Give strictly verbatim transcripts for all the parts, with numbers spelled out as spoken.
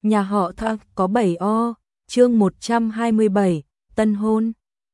nhà họ Thang có bảy o, chương một trăm hai mươi bảy, tân hôn.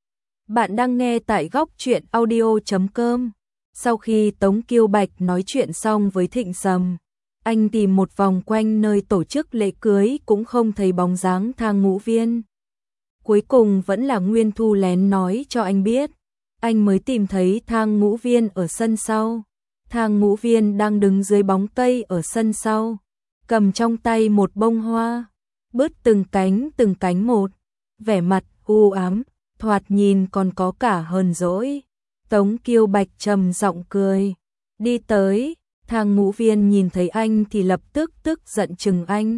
Bạn đang nghe tại góc truyện audio chấm com. Sau khi Tống Kiêu Bạch nói chuyện xong với Thịnh Sầm, anh tìm một vòng quanh nơi tổ chức lễ cưới cũng không thấy bóng dáng Thang Ngũ Viên. Cuối cùng vẫn là Nguyên Thu lén nói cho anh biết, anh mới tìm thấy Thang Ngũ Viên ở sân sau. Thang Ngũ Viên đang đứng dưới bóng cây ở sân sau, cầm trong tay một bông hoa, bứt từng cánh từng cánh một, vẻ mặt u ám, thoạt nhìn còn có cả hờn dỗi. Tống Kiêu Bạch trầm giọng cười, đi tới. Thang Ngũ Viên nhìn thấy anh thì lập tức tức giận chừng anh.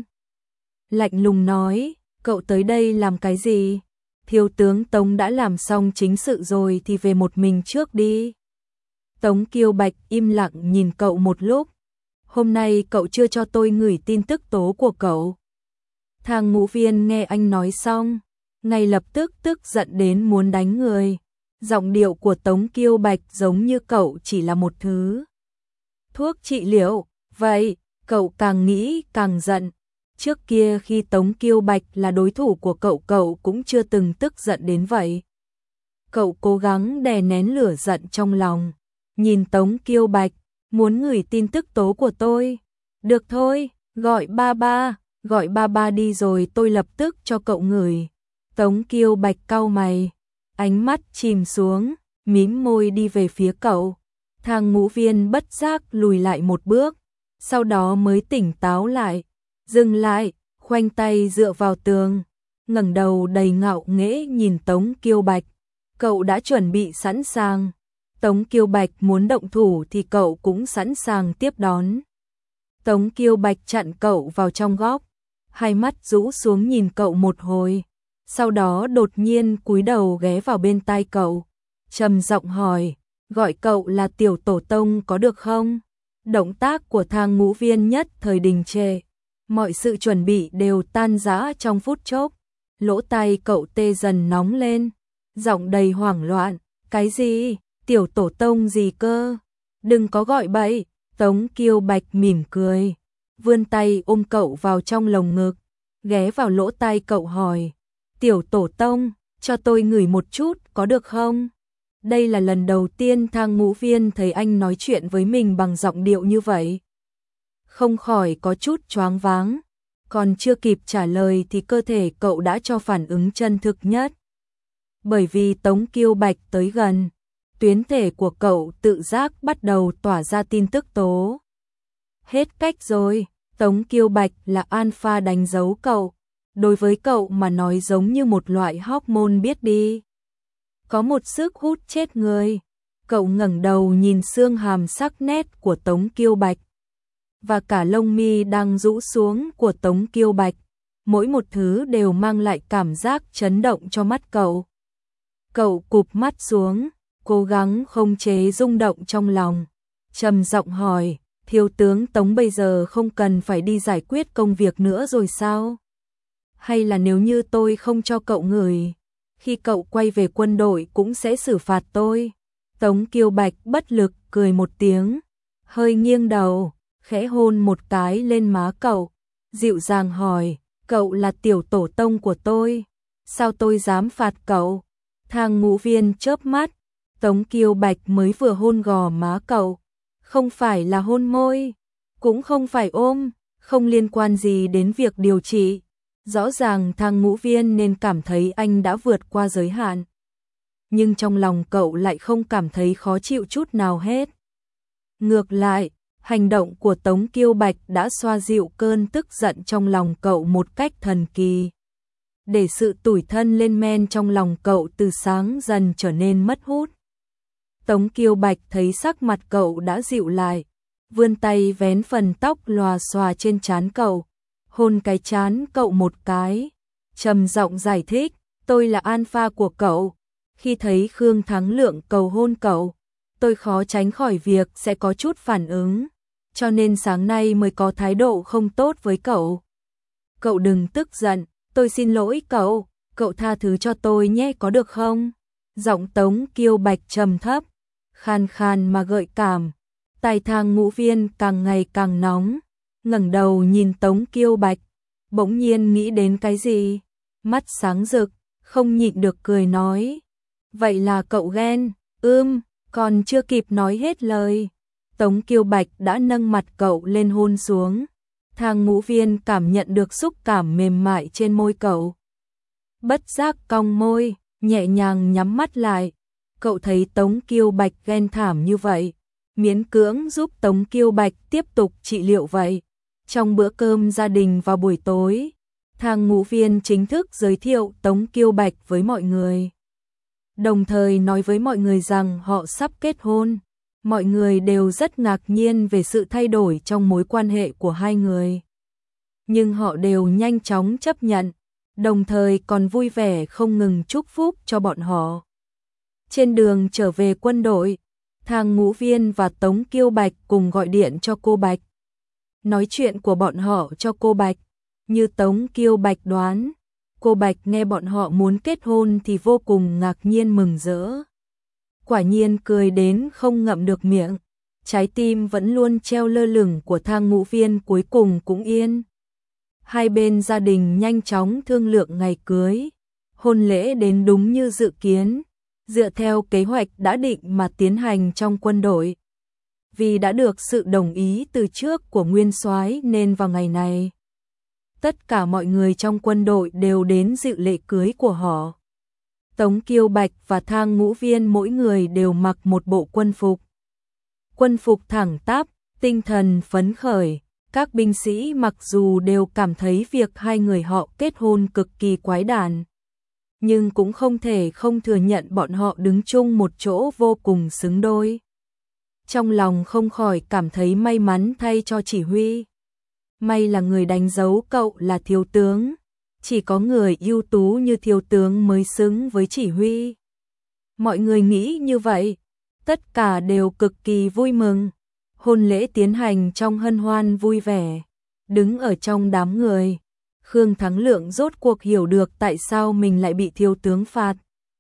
Lạnh lùng nói, cậu tới đây làm cái gì? Thiếu tướng Tống đã làm xong chính sự rồi thì về một mình trước đi. Tống Kiêu Bạch im lặng nhìn cậu một lúc. Hôm nay cậu chưa cho tôi gửi tin tức tố của cậu. Thang Ngũ Viên nghe anh nói xong, ngay lập tức tức giận đến muốn đánh người. Giọng điệu của Tống Kiêu Bạch giống như cậu chỉ là một thứ thuốc trị liệu. Vậy, cậu càng nghĩ càng giận. Trước kia khi Tống Kiêu Bạch là đối thủ của cậu, cậu cũng chưa từng tức giận đến vậy. Cậu cố gắng đè nén lửa giận trong lòng. Nhìn Tống Kiêu Bạch, muốn gửi tin tức tố của tôi. Được thôi, gọi ba ba, gọi ba ba đi rồi tôi lập tức cho cậu gửi. Tống Kiêu Bạch cau mày, ánh mắt chìm xuống, mím môi đi về phía cậu. Thang Ngũ Viên bất giác lùi lại một bước, sau đó mới tỉnh táo lại, dừng lại, khoanh tay dựa vào tường, ngẩng đầu đầy ngạo nghễ nhìn Tống Kiêu Bạch. Cậu đã chuẩn bị sẵn sàng. Tống Kiêu Bạch muốn động thủ thì cậu cũng sẵn sàng tiếp đón. Tống Kiêu Bạch chặn cậu vào trong góc, hai mắt rũ xuống nhìn cậu một hồi, sau đó đột nhiên cúi đầu ghé vào bên tai cậu, trầm giọng hỏi, gọi cậu là tiểu tổ tông có được không? Động tác của Thang Ngũ Viên nhất thời đình trệ, mọi sự chuẩn bị đều tan rã trong phút chốc. Lỗ tai cậu tê dần nóng lên, giọng đầy hoảng loạn, cái gì? Tiểu tổ tông gì cơ? Đừng có gọi bậy. Tống Kiêu Bạch mỉm cười, vươn tay ôm cậu vào trong lồng ngực, ghé vào lỗ tai cậu hỏi, tiểu tổ tông, cho tôi ngửi một chút có được không? Đây là lần đầu tiên Thang Ngũ Viên thấy anh nói chuyện với mình bằng giọng điệu như vậy. Không khỏi có chút choáng váng, còn chưa kịp trả lời thì cơ thể cậu đã cho phản ứng chân thực nhất. Bởi vì Tống Kiêu Bạch tới gần, tuyến thể của cậu tự giác bắt đầu tỏa ra tin tức tố. Hết cách rồi, Tống Kiêu Bạch là alpha đánh dấu cậu, đối với cậu mà nói giống như một loại hormone biết đi. Có một sức hút chết người. Cậu ngẩng đầu nhìn xương hàm sắc nét của Tống Kiêu Bạch và cả lông mi đang rũ xuống của Tống Kiêu Bạch, mỗi một thứ đều mang lại cảm giác chấn động cho mắt cậu. Cậu cụp mắt xuống, cố gắng không chế rung động trong lòng, trầm giọng hỏi, thiếu tướng Tống bây giờ không cần phải đi giải quyết công việc nữa rồi sao? Hay là nếu như tôi không cho cậu ngửi, khi cậu quay về quân đội cũng sẽ xử phạt tôi? Tống Kiêu Bạch bất lực cười một tiếng, hơi nghiêng đầu, khẽ hôn một cái lên má cậu, dịu dàng hỏi, cậu là tiểu tổ tông của tôi, sao tôi dám phạt cậu? Thang Ngũ Viên chớp mắt. Tống Kiêu Bạch mới vừa hôn gò má cậu, không phải là hôn môi, cũng không phải ôm, không liên quan gì đến việc điều trị. Rõ ràng Thang Ngũ Viên nên cảm thấy anh đã vượt qua giới hạn, nhưng trong lòng cậu lại không cảm thấy khó chịu chút nào hết. Ngược lại, hành động của Tống Kiêu Bạch đã xoa dịu cơn tức giận trong lòng cậu một cách thần kỳ, để sự tủi thân lên men trong lòng cậu từ sáng dần trở nên mất hút. Tống Kiêu Bạch thấy sắc mặt cậu đã dịu lại, vươn tay vén phần tóc lòa xòa trên trán cậu, hôn cái trán cậu một cái, trầm giọng giải thích, tôi là alpha của cậu. Khi thấy Khương Thắng Lượng cầu hôn cậu, tôi khó tránh khỏi việc sẽ có chút phản ứng, cho nên sáng nay mới có thái độ không tốt với cậu. Cậu đừng tức giận, tôi xin lỗi cậu, cậu tha thứ cho tôi nhé có được không? Giọng Tống Kiêu Bạch trầm thấp, khan khan mà gợi cảm. Tai Thang Ngũ Viên càng ngày càng nóng, ngẩng đầu nhìn Tống Kiêu Bạch, bỗng nhiên nghĩ đến cái gì, mắt sáng rực, không nhịn được cười nói. Vậy là cậu ghen, ưm, còn chưa kịp nói hết lời. Tống Kiêu Bạch đã nâng mặt cậu lên hôn xuống. Thang Ngũ Viên cảm nhận được xúc cảm mềm mại trên môi cậu. Bất giác cong môi, nhẹ nhàng nhắm mắt lại. Cậu thấy Tống Kiêu Bạch ghen thảm như vậy, miễn cưỡng giúp Tống Kiêu Bạch tiếp tục trị liệu vậy. Trong bữa cơm gia đình vào buổi tối, Thang Ngũ Viên chính thức giới thiệu Tống Kiêu Bạch với mọi người. Đồng thời nói với mọi người rằng họ sắp kết hôn. Mọi người đều rất ngạc nhiên về sự thay đổi trong mối quan hệ của hai người. Nhưng họ đều nhanh chóng chấp nhận, đồng thời còn vui vẻ không ngừng chúc phúc cho bọn họ. Trên đường trở về quân đội, Thang Ngũ Viên và Tống Kiêu Bạch cùng gọi điện cho cô Bạch. Nói chuyện của bọn họ cho cô Bạch, như Tống Kiêu Bạch đoán, cô Bạch nghe bọn họ muốn kết hôn thì vô cùng ngạc nhiên mừng rỡ. Quả nhiên cười đến không ngậm được miệng, trái tim vẫn luôn treo lơ lửng của Thang Ngũ Viên cuối cùng cũng yên. Hai bên gia đình nhanh chóng thương lượng ngày cưới, hôn lễ đến đúng như dự kiến, dựa theo kế hoạch đã định mà tiến hành trong quân đội. Vì đã được sự đồng ý từ trước của Nguyên Soái nên vào ngày này, tất cả mọi người trong quân đội đều đến dự lễ cưới của họ. Tống Kiêu Bạch và Thang Ngũ Viên mỗi người đều mặc một bộ quân phục. Quân phục thẳng tắp, tinh thần phấn khởi, các binh sĩ mặc dù đều cảm thấy việc hai người họ kết hôn cực kỳ quái đản, nhưng cũng không thể không thừa nhận bọn họ đứng chung một chỗ vô cùng xứng đôi. Trong lòng không khỏi cảm thấy may mắn thay cho chỉ huy. May là người đánh dấu cậu là thiếu tướng. Chỉ có người ưu tú như thiếu tướng mới xứng với chỉ huy. Mọi người nghĩ như vậy, tất cả đều cực kỳ vui mừng. Hôn lễ tiến hành trong hân hoan vui vẻ. Đứng ở trong đám người, Khương Thắng Lượng rốt cuộc hiểu được tại sao mình lại bị thiếu tướng phạt.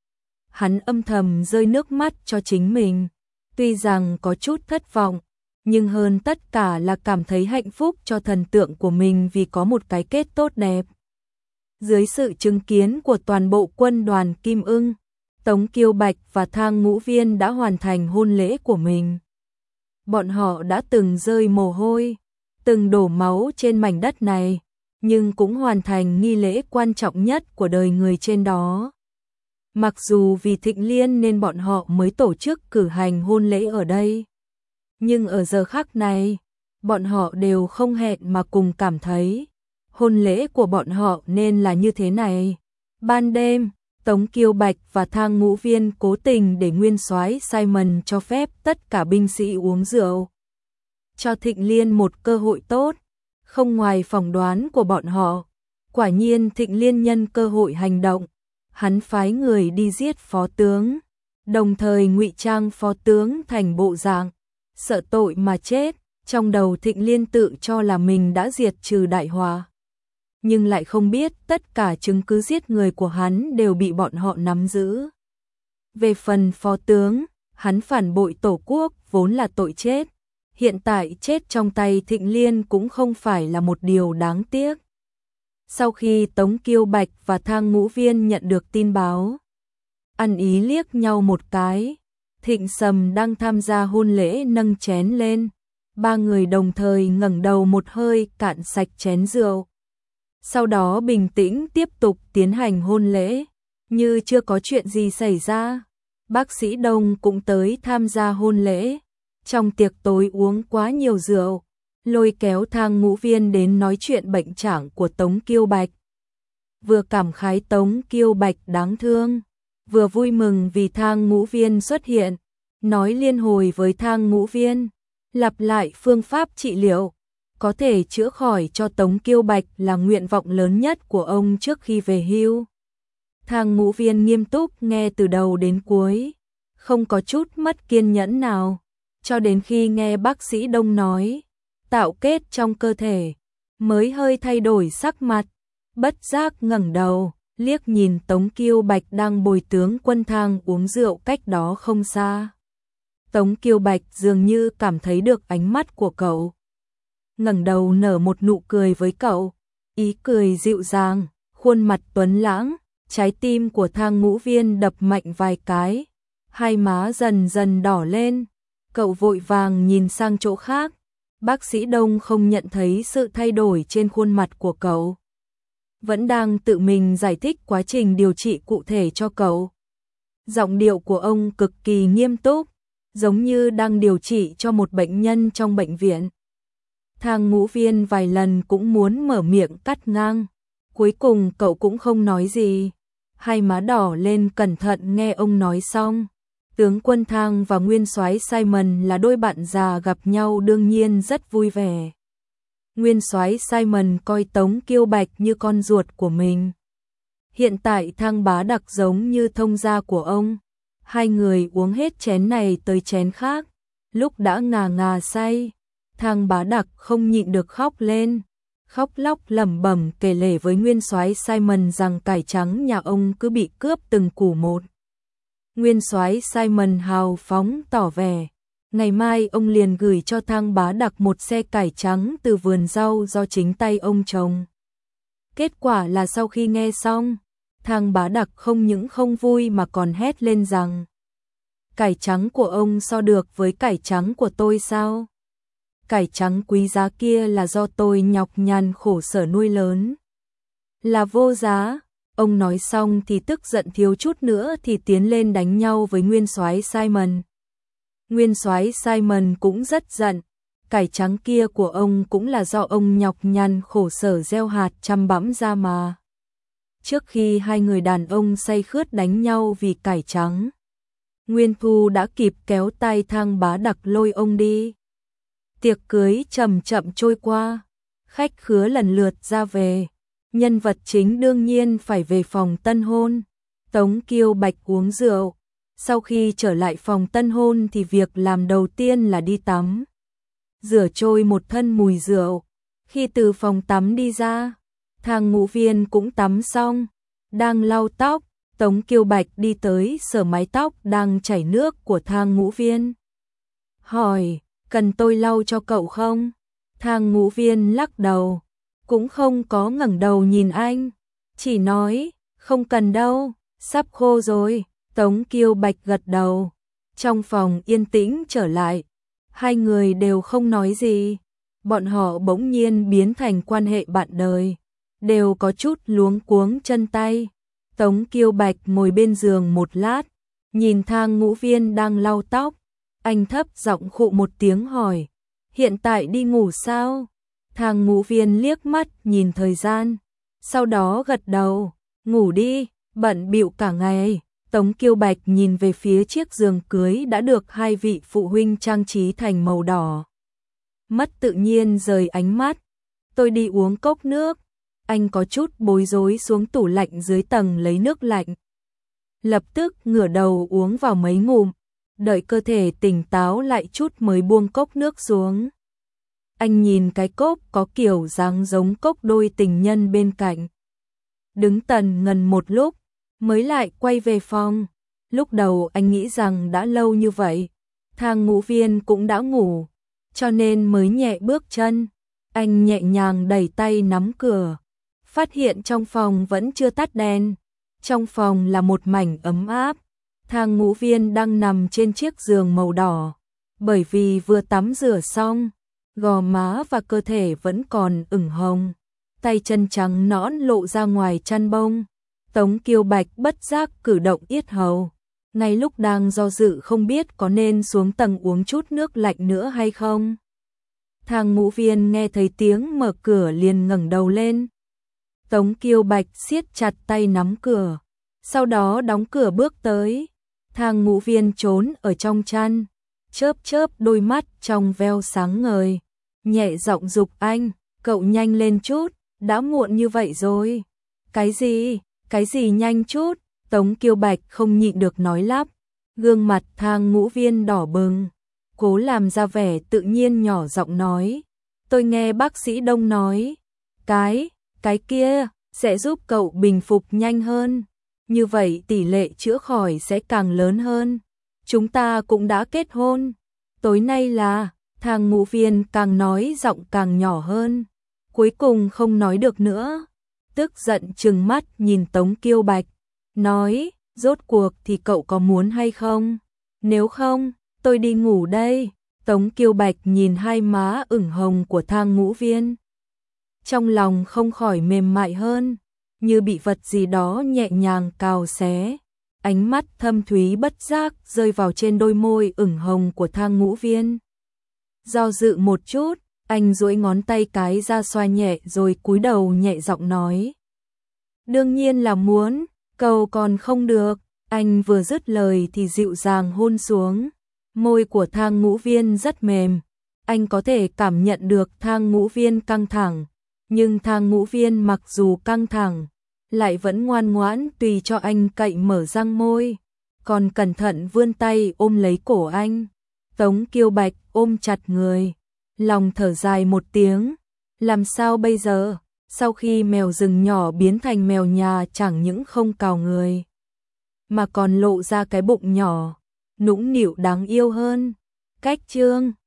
Hắn âm thầm rơi nước mắt cho chính mình. Tuy rằng có chút thất vọng, nhưng hơn tất cả là cảm thấy hạnh phúc cho thần tượng của mình vì có một cái kết tốt đẹp. Dưới sự chứng kiến của toàn bộ quân đoàn Kim Ưng, Tống Kiêu Bạch và Thang Ngũ Viên đã hoàn thành hôn lễ của mình. Bọn họ đã từng rơi mồ hôi, từng đổ máu trên mảnh đất này, nhưng cũng hoàn thành nghi lễ quan trọng nhất của đời người trên đó. Mặc dù vì Thịnh Liên nên bọn họ mới tổ chức cử hành hôn lễ ở đây, nhưng ở giờ khắc này, bọn họ đều không hẹn mà cùng cảm thấy hôn lễ của bọn họ nên là như thế này. Ban đêm, Tống Kiêu Bạch và Thang Ngũ Viên cố tình để Nguyên Soái Simon cho phép tất cả binh sĩ uống rượu, cho Thịnh Liên một cơ hội tốt. Không ngoài phỏng đoán của bọn họ, quả nhiên Thịnh Liên nhân cơ hội hành động. Hắn phái người đi giết phó tướng, đồng thời ngụy trang phó tướng thành bộ dạng sợ tội mà chết. Trong đầu Thịnh Liên tự cho là mình đã diệt trừ đại họa, nhưng lại không biết tất cả chứng cứ giết người của hắn đều bị bọn họ nắm giữ. Về phần phó tướng, hắn phản bội tổ quốc vốn là tội chết, hiện tại chết trong tay Thịnh Liên cũng không phải là một điều đáng tiếc. Sau khi Tống Kiêu Bạch và Thang Ngũ Viên nhận được tin báo, ăn ý liếc nhau một cái, Thịnh Sầm đang tham gia hôn lễ nâng chén lên, ba người đồng thời ngẩng đầu một hơi cạn sạch chén rượu. Sau đó bình tĩnh tiếp tục tiến hành hôn lễ, như chưa có chuyện gì xảy ra. Bác sĩ Đông cũng tới tham gia hôn lễ, trong tiệc tối uống quá nhiều rượu, lôi kéo Thang Ngũ Viên đến nói chuyện bệnh trạng của Tống Kiêu Bạch. Vừa cảm khái Tống Kiêu Bạch đáng thương, vừa vui mừng vì Thang Ngũ Viên xuất hiện, nói liên hồi với Thang Ngũ Viên, lặp lại phương pháp trị liệu, có thể chữa khỏi cho Tống Kiêu Bạch là nguyện vọng lớn nhất của ông trước khi về hưu. Thang Ngũ Viên nghiêm túc nghe từ đầu đến cuối, không có chút mất kiên nhẫn nào, cho đến khi nghe bác sĩ Đông nói tạo kết trong cơ thể, mới hơi thay đổi sắc mặt, bất giác ngẩng đầu, liếc nhìn Tống Kiêu Bạch đang bồi tướng quân Thang uống rượu cách đó không xa. Tống Kiêu Bạch dường như cảm thấy được ánh mắt của cậu, ngẩng đầu nở một nụ cười với cậu, ý cười dịu dàng, khuôn mặt tuấn lãng, trái tim của Thang Ngũ Viên đập mạnh vài cái, hai má dần dần đỏ lên, cậu vội vàng nhìn sang chỗ khác, bác sĩ Đông không nhận thấy sự thay đổi trên khuôn mặt của cậu. Vẫn đang tự mình giải thích quá trình điều trị cụ thể cho cậu. Giọng điệu của ông cực kỳ nghiêm túc, giống như đang điều trị cho một bệnh nhân trong bệnh viện. Thang Ngũ Viên vài lần cũng muốn mở miệng cắt ngang, cuối cùng cậu cũng không nói gì, hai má đỏ lên cẩn thận nghe ông nói xong. Tướng quân Thang và nguyên soái Simon là đôi bạn già gặp nhau đương nhiên rất vui vẻ. Nguyên soái Simon coi Tống Kiêu Bạch như con ruột của mình. Hiện tại Thang Bá Đặc giống như thông gia của ông. Hai người uống hết chén này tới chén khác. Lúc đã ngà ngà say, Thang Bá Đặc không nhịn được khóc lên. Khóc lóc lẩm bẩm kể lể với nguyên soái Simon rằng cải trắng nhà ông cứ bị cướp từng củ một. Nguyên soái Simon hào phóng tỏ vẻ, ngày mai ông liền gửi cho Thang Bá Đặc một xe cải trắng từ vườn rau do chính tay ông trồng. Kết quả là sau khi nghe xong, Thang Bá Đặc không những không vui mà còn hét lên rằng: cải trắng của ông so được với cải trắng của tôi sao? Cải trắng quý giá kia là do tôi nhọc nhằn khổ sở nuôi lớn, là vô giá. Ông nói xong thì tức giận thiếu chút nữa thì tiến lên đánh nhau với nguyên soái Simon. Nguyên soái Simon cũng rất giận, cải trắng kia của ông cũng là do ông nhọc nhằn khổ sở gieo hạt chăm bẵm ra mà. Trước khi hai người đàn ông say khướt đánh nhau vì cải trắng, Nguyên Thu đã kịp kéo tay Thang Bá Đặc lôi ông đi. Tiệc cưới chậm chậm trôi qua, khách khứa lần lượt ra về. Nhân vật chính đương nhiên phải về phòng tân hôn. Tống Kiêu Bạch uống rượu. Sau khi trở lại phòng tân hôn thì việc làm đầu tiên là đi tắm. Rửa trôi một thân mùi rượu. Khi từ phòng tắm đi ra, Thang Ngũ Viên cũng tắm xong. Đang lau tóc, Tống Kiêu Bạch đi tới sờ mái tóc đang chảy nước của Thang Ngũ Viên. Hỏi, cần tôi lau cho cậu không? Thang Ngũ Viên lắc đầu. Cũng không có ngẩng đầu nhìn anh, chỉ nói, không cần đâu, sắp khô rồi. Tống Kiêu Bạch gật đầu. Trong phòng yên tĩnh trở lại, hai người đều không nói gì. Bọn họ bỗng nhiên biến thành quan hệ bạn đời, đều có chút luống cuống chân tay. Tống Kiêu Bạch ngồi bên giường một lát, nhìn Thang Ngũ Viên đang lau tóc, anh thấp giọng khụ một tiếng hỏi, hiện tại đi ngủ sao? Thang Ngũ Viên liếc mắt nhìn thời gian, sau đó gật đầu, ngủ đi, bận bịu cả ngày. Tống Kiêu Bạch nhìn về phía chiếc giường cưới đã được hai vị phụ huynh trang trí thành màu đỏ. Mất tự nhiên rời ánh mắt, tôi đi uống cốc nước. Anh có chút bối rối xuống tủ lạnh dưới tầng lấy nước lạnh. Lập tức ngửa đầu uống vào mấy ngụm, đợi cơ thể tỉnh táo lại chút mới buông cốc nước xuống. Anh nhìn cái cốc có kiểu dáng giống cốc đôi tình nhân bên cạnh. Đứng tần ngần một lúc, mới lại quay về phòng. Lúc đầu anh nghĩ rằng đã lâu như vậy, Thang Ngũ Viên cũng đã ngủ, cho nên mới nhẹ bước chân. Anh nhẹ nhàng đẩy tay nắm cửa, phát hiện trong phòng vẫn chưa tắt đèn. Trong phòng là một mảnh ấm áp. Thang Ngũ Viên đang nằm trên chiếc giường màu đỏ, bởi vì vừa tắm rửa xong, gò má và cơ thể vẫn còn ửng hồng, tay chân trắng nõn lộ ra ngoài chăn bông. Tống Kiêu Bạch bất giác cử động yết hầu, ngay lúc đang do dự không biết có nên xuống tầng uống chút nước lạnh nữa hay không. Thang Ngũ Viên nghe thấy tiếng mở cửa liền ngẩng đầu lên. Tống Kiêu Bạch siết chặt tay nắm cửa, sau đó đóng cửa bước tới. Thang Ngũ Viên trốn ở trong chăn, chớp chớp đôi mắt trong veo sáng ngời, nhẹ giọng giục anh, cậu nhanh lên chút, đã muộn như vậy rồi. Cái gì, cái gì nhanh chút? Tống Kiêu Bạch không nhịn được nói lắp. Gương mặt Thang Ngũ Viên đỏ bừng, cố làm ra vẻ tự nhiên nhỏ giọng nói, tôi nghe bác sĩ Đông nói, cái, cái kia, sẽ giúp cậu bình phục nhanh hơn. Như vậy tỷ lệ chữa khỏi sẽ càng lớn hơn. Chúng ta cũng đã kết hôn. Tối nay là, Thang Ngũ Viên càng nói giọng càng nhỏ hơn. cuối cùng không nói được nữa, tức giận trừng mắt nhìn Tống Kiêu Bạch, nói, rốt cuộc thì cậu có muốn hay không? Nếu không, tôi đi ngủ đây. Tống Kiêu Bạch nhìn hai má ửng hồng của Thang Ngũ Viên, trong lòng không khỏi mềm mại hơn, như bị vật gì đó nhẹ nhàng cào xé. Ánh mắt thâm thúy bất giác rơi vào trên đôi môi ửng hồng của Thang Ngũ Viên. Do dự một chút, anh duỗi ngón tay cái ra xoa nhẹ rồi cúi đầu nhẹ giọng nói. Đương nhiên là muốn, cầu còn không được. Anh vừa dứt lời thì dịu dàng hôn xuống. Môi của Thang Ngũ Viên rất mềm. Anh có thể cảm nhận được Thang Ngũ Viên căng thẳng. Nhưng Thang Ngũ Viên mặc dù căng thẳng, lại vẫn ngoan ngoãn tùy cho anh cậy mở răng môi, còn cẩn thận vươn tay ôm lấy cổ anh. Tống Kiêu Bạch ôm chặt người, lòng thở dài một tiếng, làm sao bây giờ? Sau khi mèo rừng nhỏ biến thành mèo nhà chẳng những không cào người, mà còn lộ ra cái bụng nhỏ, nũng nịu đáng yêu hơn. Cách chương